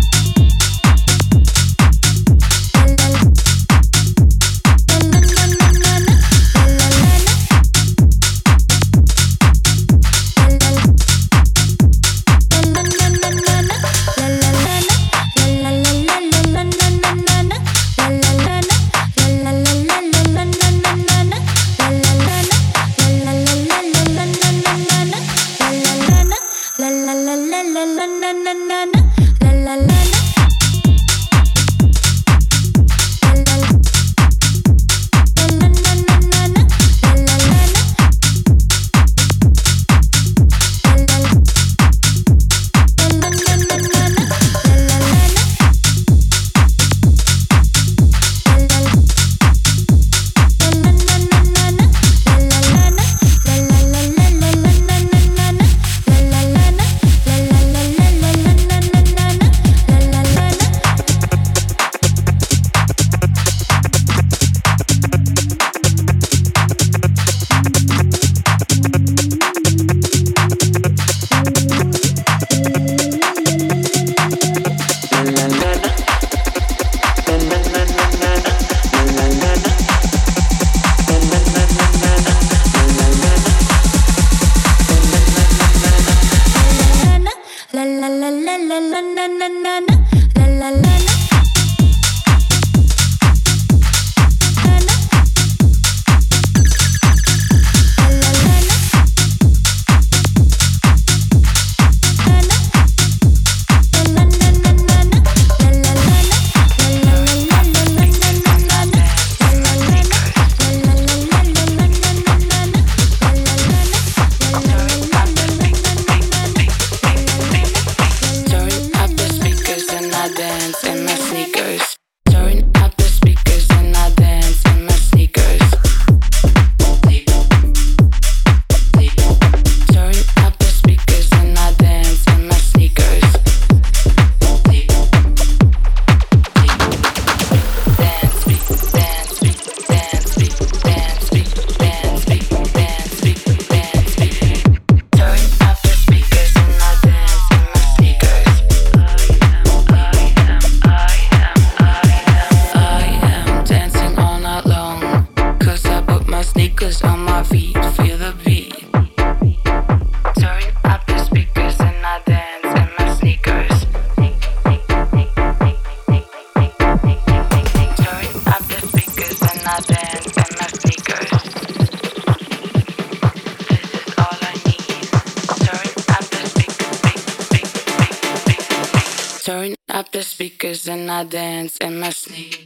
Turn up the speakers and I dance in my sneak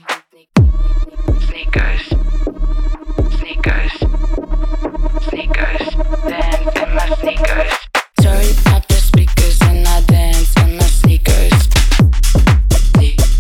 sneakers, sneakers, sneakers, dance in my sneakers. Turn up the speakers and I dance in my sneakers. Sneak,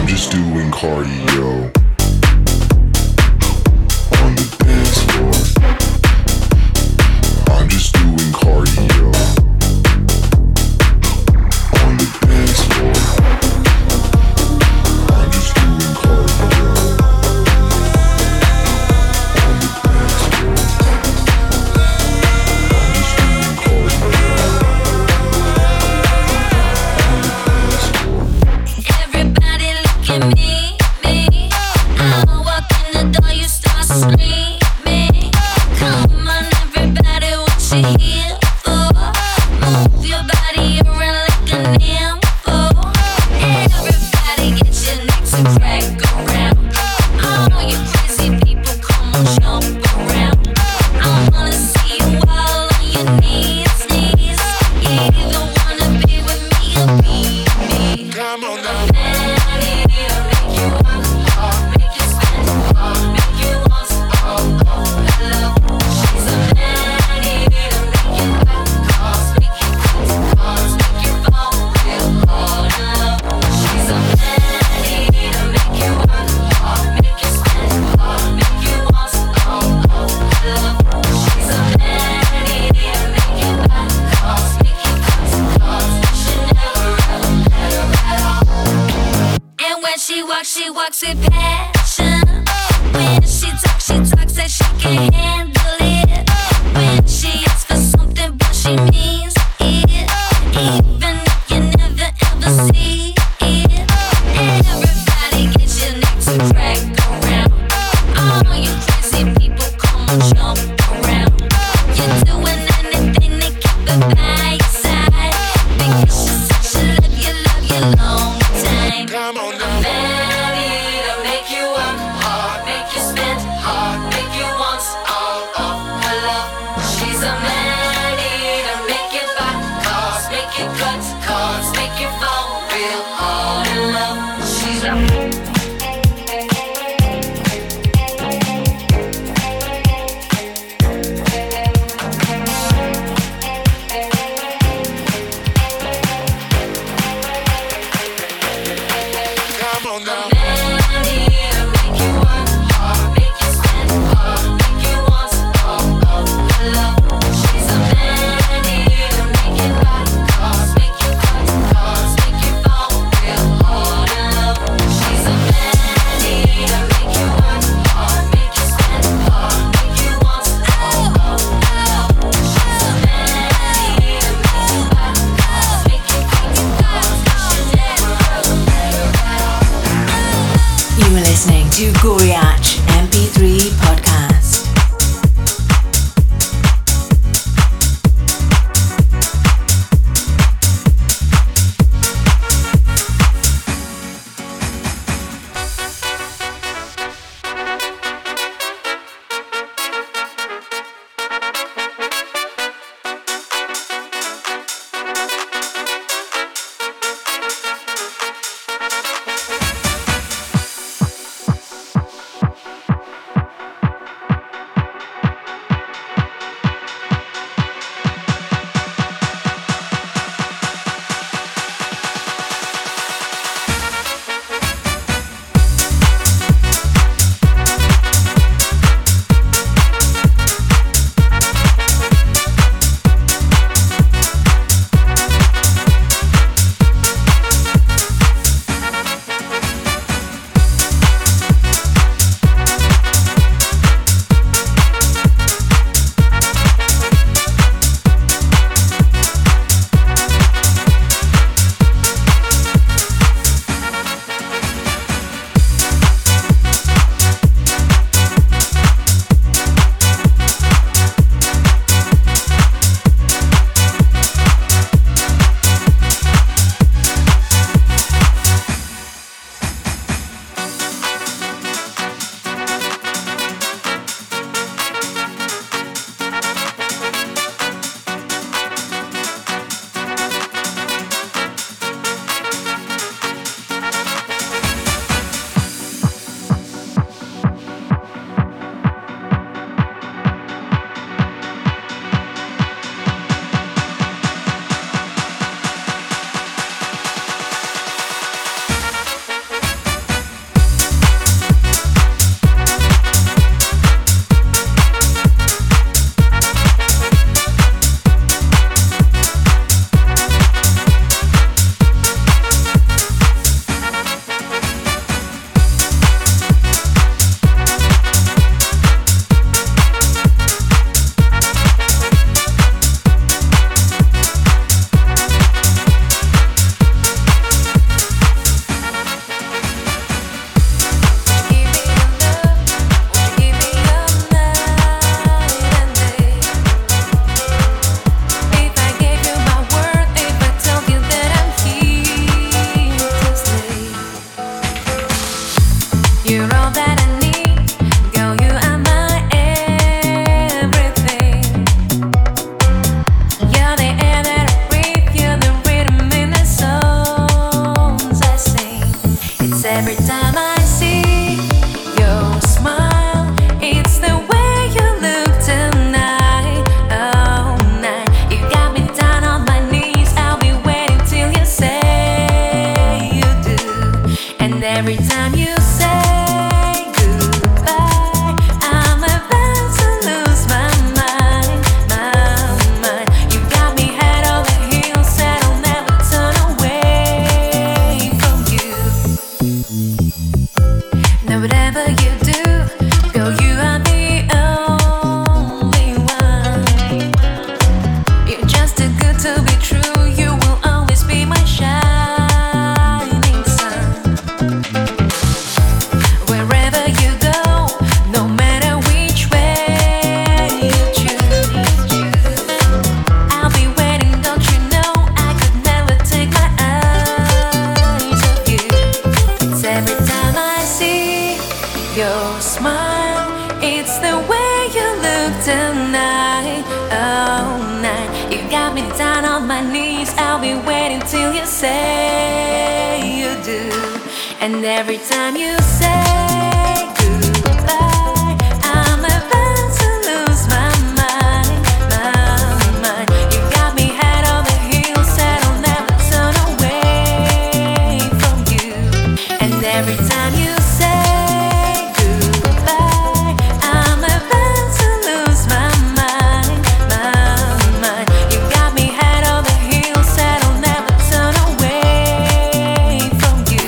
just doing cardio on the dance floor. I'm just doing cardio on the dance floor. I'm just doing cardio on the dance floor. I'm just doing cardio on the dance floor. Everybody look at me, me. I walk in the door, you start screaming. Come on, everybody, what you here for? Move your body around like an info. Everybody get your necks and crack around. All you crazy people, come on, jump around. I wanna see you all on your knees, knees. You either wanna be with me or be me. Come on now. She walks, she walks with passion. When she talks, she talks like she can handle it. When she asks for something, but she means it. Even if you never ever see it. Everybody get your necks and crack around. All you crazy people, come on, jump around. You're doing anything to keep it by your side. Because she's such a love you, love you long time. Come on now. To Goriach M P three podcast. every time you say goodbye, I'm about to lose my mind, my mind. You got me head over heels, said I'll never turn away from you. Now whatever you do, girl, you are the only one. You're just too good to be true. You will always be my shining sun. Wherever you go, no matter which way you choose, I'll be waiting, don't you know? I could never take my eyes off you. It's every time I see your smile, it's the way you look tonight, oh night. You got me down on my knees, I'll be waiting till you say you do. And every time you say goodbye, I'm about to lose my mind, my mind. You got me head over heels, said I'll never turn away from you. And every time you say goodbye, I'm about to lose my mind, my mind. You got me head over heels, said I'll never turn away from you.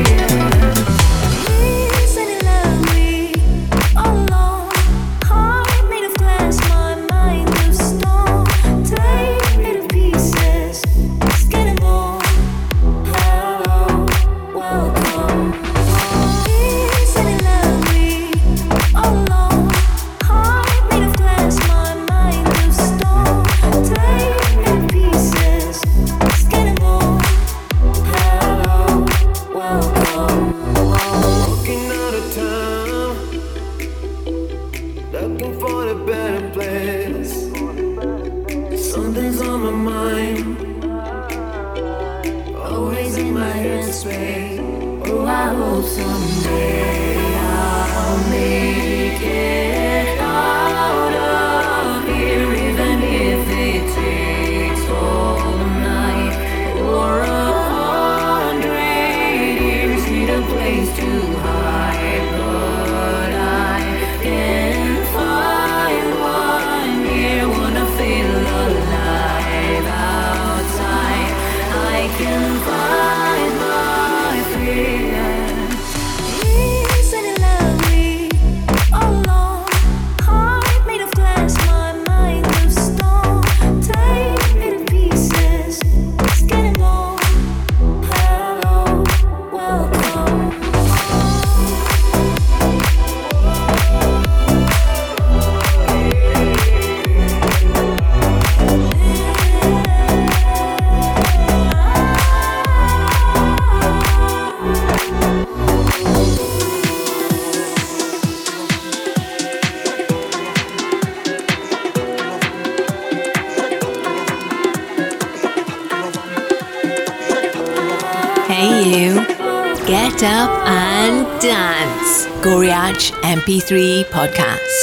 Isn't it lovely? All alone, heart made of glass, my mind of stone. Take me to pieces, it's getting more. Hello, welcome. Isn't it lovely? All alone, heart made of glass, my mind of stone. Take me to pieces, it's getting more. Hello, welcome. Walking out of town, looking for a better place. Something's on my mind, always in my headspace. Oh, I hope someday I'll make it out of here, even if it takes all night or a hundred years. Need a place to hide, but I can't find one here. Wanna feel alive outside, I can find my freedom. Isn't it lovely? All alone, heart made of glass, my mind of stone. Take me to pieces, it's getting more. Hello, welcome. Hey you, get up and dance. Goriach M P three podcast.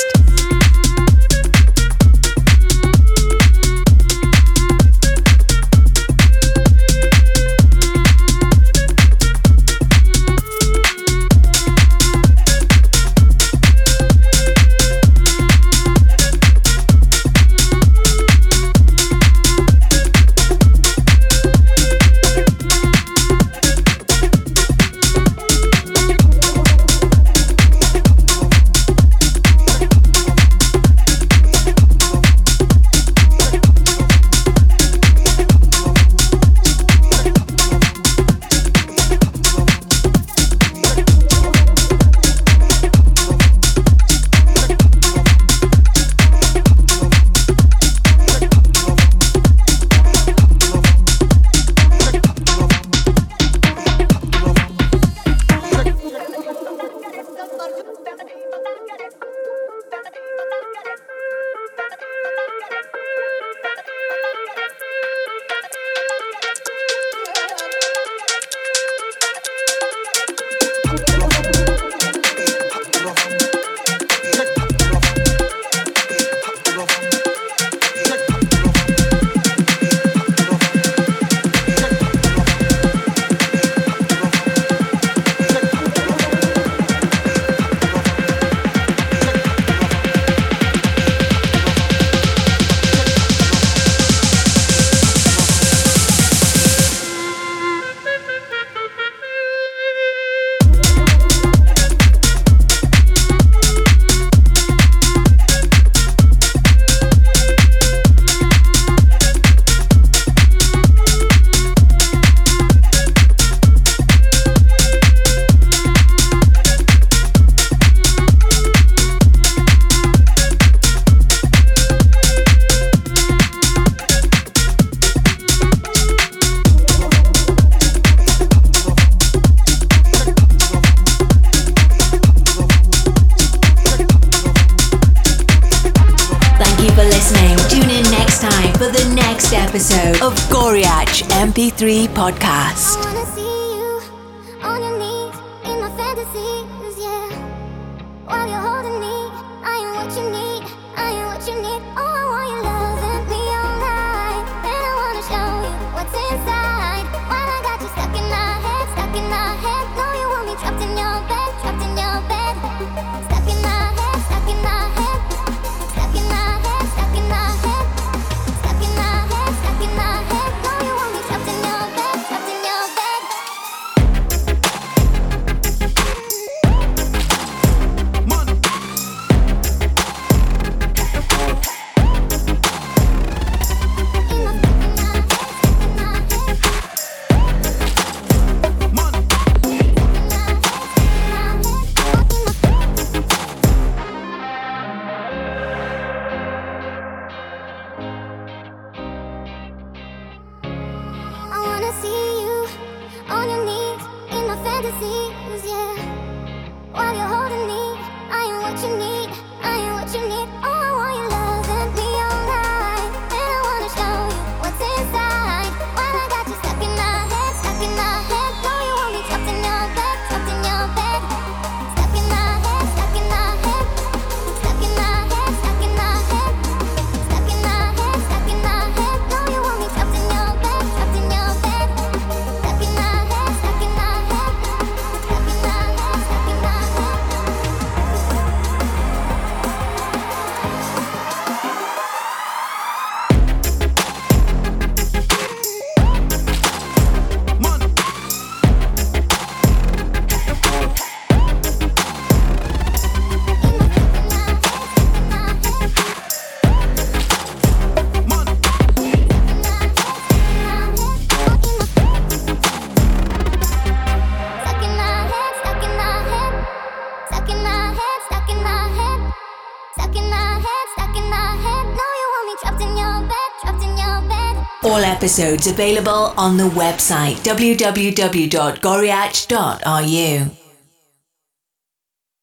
M P three podcast. I wanna see you on your knees in my fantasies, yeah. While you're holding me, I am what you need, I am what you need. Oh, I want your love and me all night, and I wanna show you what's inside. While I got you stuck in my head, stuck in my head. Know you want me trapped in your bed, trapped in your bed. Stuck in my head, stuck in my head, stuck in my head, stuck in my head, stuck in my head, stuck in my head. Know you want me trapped in your bed, trapped in your bed. I wanna see you on your knees in my fantasies, yeah. While you're holding me, I am what you need, I am what you need. Oh, I want your love and me all night, and I wanna show you what's inside. While I got you stuck in my head, stuck in my head. Know you want me trapped in your bed, trapped in your bed. Stuck in my head, stuck in my head, stuck in my head, stuck in my head, stuck in my head, stuck in my head. Know you want me trapped in your bed, trapped in your bed. Stuck in my head, stuck in my head, stuck in my head, stuck in my head. Stuck in my head, stuck in my head, stuck in my head, stuck in my head, stuck in my head, stuck in my head. Know you want me trapped in your bed, trapped in your bed. All episodes available on the website w w w dot goriach dot r u.